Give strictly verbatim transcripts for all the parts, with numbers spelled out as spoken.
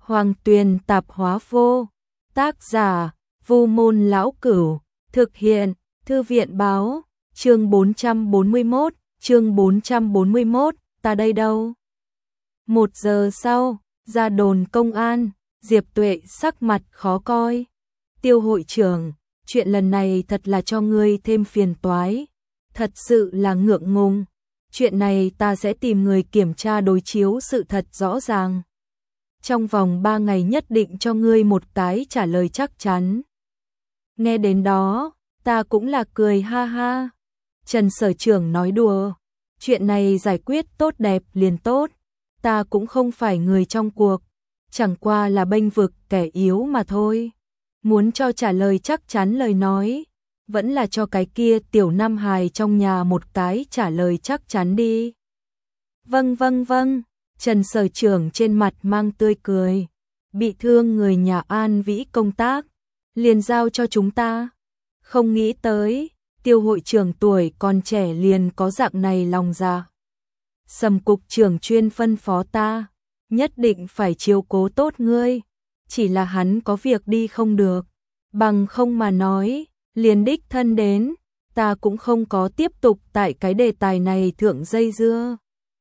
Hoàng Tuyền tạp hóa vô. Tác giả, Vu Môn Lão Cửu. Thực hiện, Thư viện báo. Chương bốn trăm bốn mươi mốt, chương bốn trăm bốn mươi mốt, ta đây đâu? Một giờ sau, ra đồn công an, Diệp Tuệ sắc mặt khó coi. Tiêu hội trưởng, chuyện lần này thật là cho ngươi thêm phiền toái. Thật sự là ngượng ngùng. Chuyện này ta sẽ tìm người kiểm tra đối chiếu sự thật rõ ràng. Trong vòng ba ngày nhất định cho ngươi một cái trả lời chắc chắn. Nghe đến đó, ta cũng là cười ha ha. Trần sở trưởng nói đùa. Chuyện này giải quyết tốt đẹp liền tốt. Ta cũng không phải người trong cuộc. Chẳng qua là bênh vực kẻ yếu mà thôi. Muốn cho trả lời chắc chắn lời nói. Vẫn là cho cái kia tiểu nam hài trong nhà một cái trả lời chắc chắn đi. Vâng vâng vâng. Trần sở trưởng trên mặt mang tươi cười. Bị thương người nhà An Vĩ công tác. Liền giao cho chúng ta. Không nghĩ tới. Tiêu hội trưởng tuổi còn trẻ liền có dạng này lòng dạ. Sầm cục trưởng chuyên phân phó ta. Nhất định phải chiếu cố tốt ngươi. Chỉ là hắn có việc đi không được. Bằng không mà nói. Liền đích thân đến. Ta cũng không có tiếp tục tại cái đề tài này thượng dây dưa.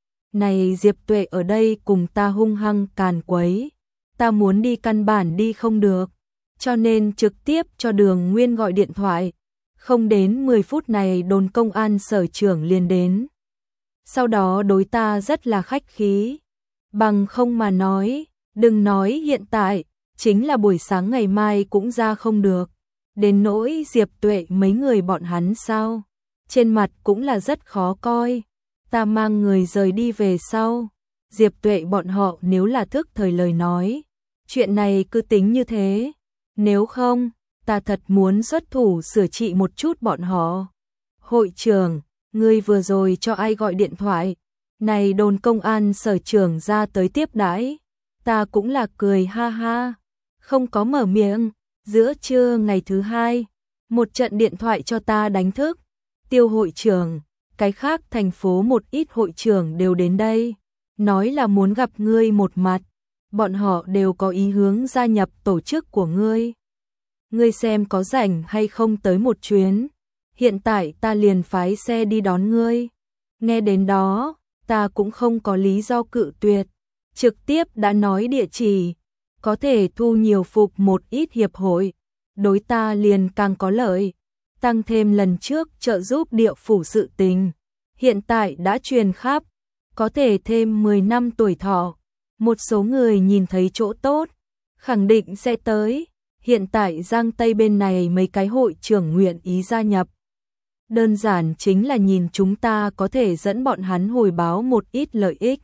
Này Diệp Tuệ ở đây cùng ta hung hăng càn quấy. Ta muốn đi căn bản đi không được. Cho nên trực tiếp cho Đường Nguyên gọi điện thoại. Không đến mười phút này đồn công an sở trưởng liền đến. Sau đó đối ta rất là khách khí. Bằng không mà nói, đừng nói hiện tại, chính là buổi sáng ngày mai cũng ra không được. Đến nỗi Diệp Tuệ mấy người bọn hắn sao? Trên mặt cũng là rất khó coi. Ta mang người rời đi về sau. Diệp Tuệ bọn họ nếu là thức thời lời nói. Chuyện này cứ tính như thế. Nếu không, ta thật muốn xuất thủ sửa trị một chút bọn họ. Hội trưởng, ngươi vừa rồi cho ai gọi điện thoại? Này đồn công an sở trưởng ra tới tiếp đãi. Ta cũng là cười ha ha. Không có mở miệng. Giữa trưa ngày thứ hai, một trận điện thoại cho ta đánh thức. Tiêu hội trưởng, cái khác thành phố một ít hội trưởng đều đến đây. Nói là muốn gặp ngươi một mặt. Bọn họ đều có ý hướng gia nhập tổ chức của ngươi. Ngươi xem có rảnh hay không tới một chuyến. Hiện tại ta liền phái xe đi đón ngươi. Nghe đến đó, ta cũng không có lý do cự tuyệt. Trực tiếp đã nói địa chỉ. Có thể thu nhiều phục một ít hiệp hội. Đối ta liền càng có lợi. Tăng thêm lần trước trợ giúp địa phủ sự tình. Hiện tại đã truyền khắp. Có thể thêm mười năm tuổi thọ. Một số người nhìn thấy chỗ tốt. Khẳng định sẽ tới. Hiện tại Giang Tây bên này mấy cái hội trưởng nguyện ý gia nhập. Đơn giản chính là nhìn chúng ta có thể dẫn bọn hắn hồi báo một ít lợi ích.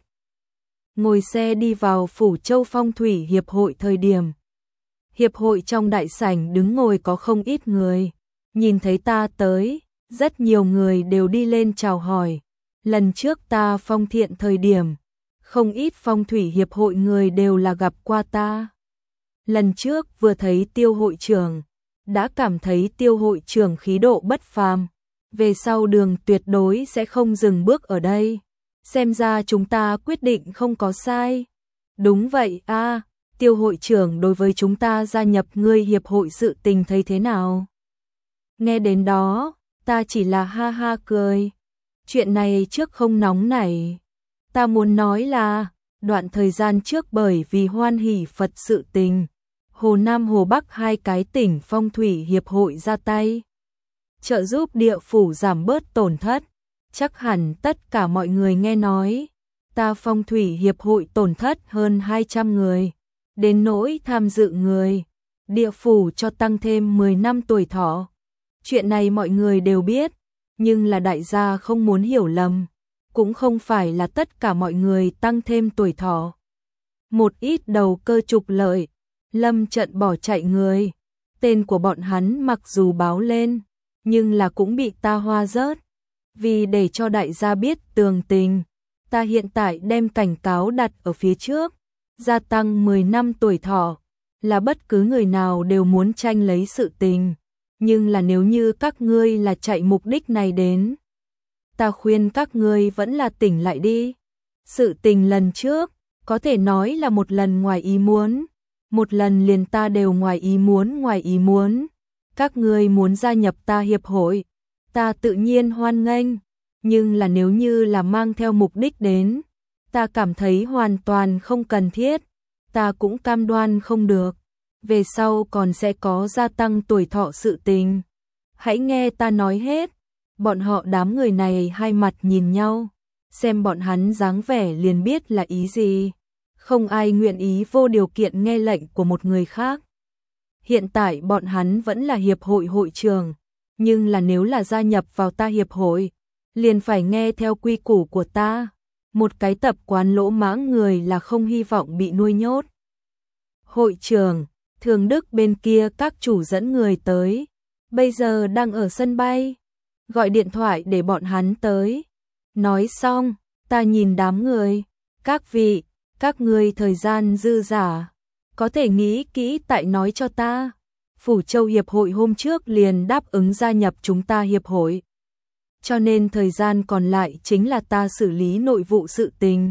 Ngồi xe đi vào Phủ Châu Phong Thủy Hiệp hội thời điểm. Hiệp hội trong đại sảnh đứng ngồi có không ít người. Nhìn thấy ta tới, rất nhiều người đều đi lên chào hỏi. Lần trước ta phong thiện thời điểm, không ít phong thủy hiệp hội người đều là gặp qua ta. Lần trước vừa thấy Tiêu hội trưởng, đã cảm thấy Tiêu hội trưởng khí độ bất phàm. Về sau Đường tuyệt đối sẽ không dừng bước ở đây. Xem ra chúng ta quyết định không có sai. Đúng vậy a, à, Tiêu hội trưởng đối với chúng ta gia nhập ngươi hiệp hội sự tình thấy thế nào? Nghe đến đó, ta chỉ là ha ha cười. Chuyện này trước không nóng nảy. Ta muốn nói là, đoạn thời gian trước bởi vì Hoan Hỷ Phật sự tình, Hồ Nam Hồ Bắc hai cái tỉnh phong thủy hiệp hội ra tay. Trợ giúp địa phủ giảm bớt tổn thất. Chắc hẳn tất cả mọi người nghe nói, ta phong thủy hiệp hội tổn thất hơn hai trăm người. Đến nỗi tham dự người, địa phủ cho tăng thêm mười năm tuổi thọ. Chuyện này mọi người đều biết, nhưng là đại gia không muốn hiểu lầm. Cũng không phải là tất cả mọi người tăng thêm tuổi thọ. Một ít đầu cơ trục lợi, lâm trận bỏ chạy người. Tên của bọn hắn mặc dù báo lên, nhưng là cũng bị ta hoa rớt. Vì để cho đại gia biết tường tình, ta hiện tại đem cảnh cáo đặt ở phía trước. Gia tăng mười năm tuổi thọ, là bất cứ người nào đều muốn tranh lấy sự tình. Nhưng là nếu như các ngươi là chạy mục đích này đến, ta khuyên các ngươi vẫn là tỉnh lại đi. Sự tình lần trước, có thể nói là một lần ngoài ý muốn, một lần liền ta đều ngoài ý muốn ngoài ý muốn. Các ngươi muốn gia nhập ta hiệp hội, ta tự nhiên hoan nghênh, nhưng là nếu như là mang theo mục đích đến, ta cảm thấy hoàn toàn không cần thiết, ta cũng cam đoan không được, về sau còn sẽ có gia tăng tuổi thọ sự tình. Hãy nghe ta nói hết. Bọn họ đám người này hai mặt nhìn nhau, xem bọn hắn dáng vẻ liền biết là ý gì. Không ai nguyện ý vô điều kiện nghe lệnh của một người khác. Hiện tại bọn hắn vẫn là hiệp hội hội trưởng, nhưng là nếu là gia nhập vào ta hiệp hội, liền phải nghe theo quy củ của ta. Một cái tập quán lỗ mãng người là không hy vọng bị nuôi nhốt. Hội trưởng, Thường Đức bên kia các chủ dẫn người tới, bây giờ đang ở sân bay, gọi điện thoại để bọn hắn tới. Nói xong, ta nhìn đám người, các vị, các ngươi thời gian dư dả, có thể nghĩ kỹ tại nói cho ta. Phủ Châu Hiệp hội hôm trước liền đáp ứng gia nhập chúng ta hiệp hội, cho nên thời gian còn lại chính là ta xử lý nội vụ sự tình.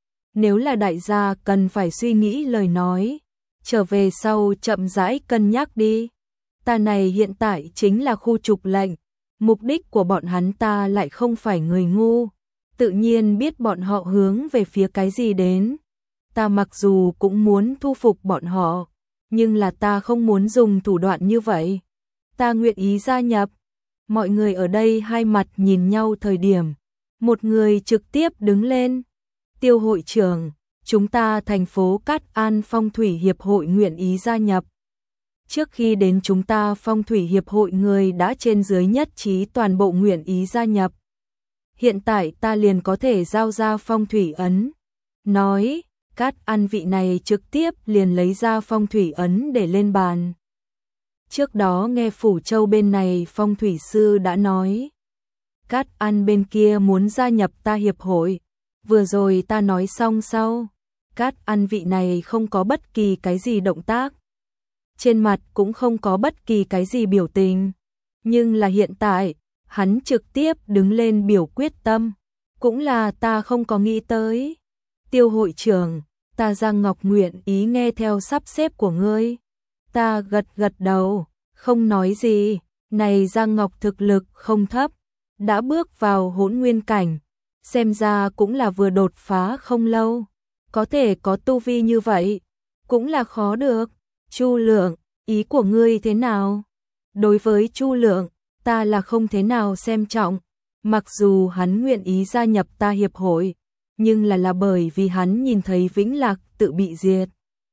Nếu là đại gia cần phải suy nghĩ lời nói, trở về sau chậm rãi cân nhắc đi. Ta này hiện tại chính là khu trục lệnh, mục đích của bọn hắn ta lại không phải người ngu, tự nhiên biết bọn họ hướng về phía cái gì đến. Ta mặc dù cũng muốn thu phục bọn họ, nhưng là ta không muốn dùng thủ đoạn như vậy. Ta nguyện ý gia nhập. Mọi người ở đây hai mặt nhìn nhau thời điểm, một người trực tiếp đứng lên. Tiêu hội trưởng, chúng ta thành phố Cát An Phong thủy hiệp hội nguyện ý gia nhập. Trước khi đến chúng ta Phong thủy hiệp hội người đã trên dưới nhất trí toàn bộ nguyện ý gia nhập. Hiện tại ta liền có thể giao ra phong thủy ấn. Nói, Cát An vị này trực tiếp liền lấy ra phong thủy ấn để lên bàn. Trước đó nghe Phủ Châu bên này phong thủy sư đã nói, Cát An bên kia muốn gia nhập ta hiệp hội. Vừa rồi ta nói xong sau, Cát An vị này không có bất kỳ cái gì động tác, trên mặt cũng không có bất kỳ cái gì biểu tình, nhưng là hiện tại, hắn trực tiếp đứng lên biểu quyết tâm, cũng là ta không có nghĩ tới. Tiêu hội trưởng, ta Giang Ngọc nguyện ý nghe theo sắp xếp của ngươi. Ta gật gật đầu, không nói gì. Này Giang Ngọc thực lực không thấp, đã bước vào hỗn nguyên cảnh, xem ra cũng là vừa đột phá không lâu, có thể có tu vi như vậy, cũng là khó được. Chu Lượng, ý của ngươi thế nào? Đối với Chu Lượng, ta là không thế nào xem trọng, mặc dù hắn nguyện ý gia nhập ta hiệp hội, nhưng là là bởi vì hắn nhìn thấy Vĩnh Lạc tự bị diệt.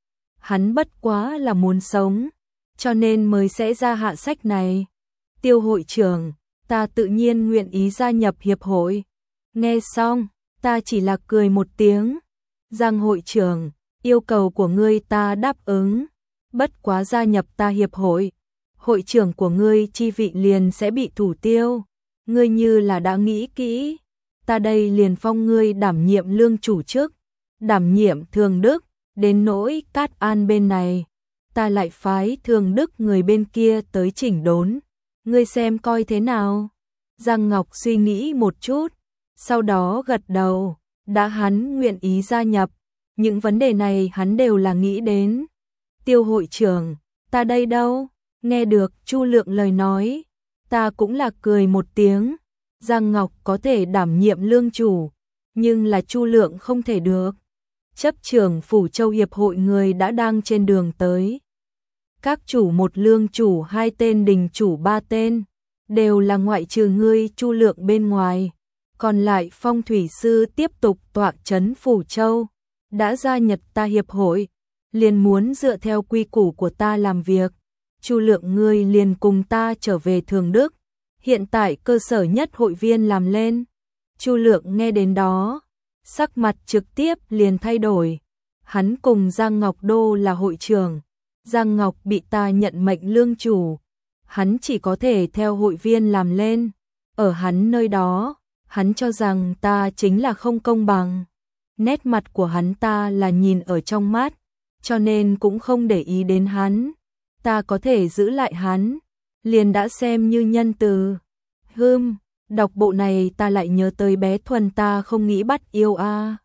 Hắn bất quá là muốn sống, cho nên mới sẽ ra hạ sách này. Tiêu hội trưởng, ta tự nhiên nguyện ý gia nhập hiệp hội. Nghe xong, ta chỉ là cười một tiếng. Giang hội trưởng, yêu cầu của ngươi ta đáp ứng, bất quá gia nhập ta hiệp hội, hội trưởng của ngươi chi vị liền sẽ bị thủ tiêu. Ngươi như là đã nghĩ kỹ, ta đây liền phong ngươi đảm nhiệm lương chủ chức, đảm nhiệm Thường Đức, đến nỗi Cát An bên này, ta lại phái Thường Đức người bên kia tới chỉnh đốn. Ngươi xem coi thế nào? Giang Ngọc suy nghĩ một chút, sau đó gật đầu, đã hắn nguyện ý gia nhập, những vấn đề này hắn đều là nghĩ đến. Tiêu hội trưởng, ta đây đâu? Nghe được Chu Lượng lời nói, ta cũng là cười một tiếng. Giang Ngọc có thể đảm nhiệm lương chủ, nhưng là Chu Lượng không thể được. Chấp trưởng Phủ Châu Hiệp hội người đã đang trên đường tới. Các chủ một lương chủ hai tên đình chủ ba tên, đều là ngoại trừ ngươi Chu Lượng bên ngoài. Còn lại phong thủy sư tiếp tục tọa chấn Phủ Châu, đã gia nhập ta hiệp hội, liền muốn dựa theo quy củ của ta làm việc. Chu Lượng ngươi liền cùng ta trở về Thường Đức, hiện tại cơ sở nhất hội viên làm lên. Chu Lượng nghe đến đó, sắc mặt trực tiếp liền thay đổi. Hắn cùng Giang Ngọc Đô là hội trưởng, Giang Ngọc bị ta nhận mệnh lương chủ, hắn chỉ có thể theo hội viên làm lên. Ở hắn nơi đó, hắn cho rằng ta chính là không công bằng. Nét mặt của hắn ta là nhìn ở trong mắt, cho nên cũng không để ý đến hắn. Ta có thể giữ lại hắn, liền đã xem như nhân từ. Hừm, đọc bộ này ta lại nhớ tới bé Thuần ta không nghĩ bắt yêu a. À.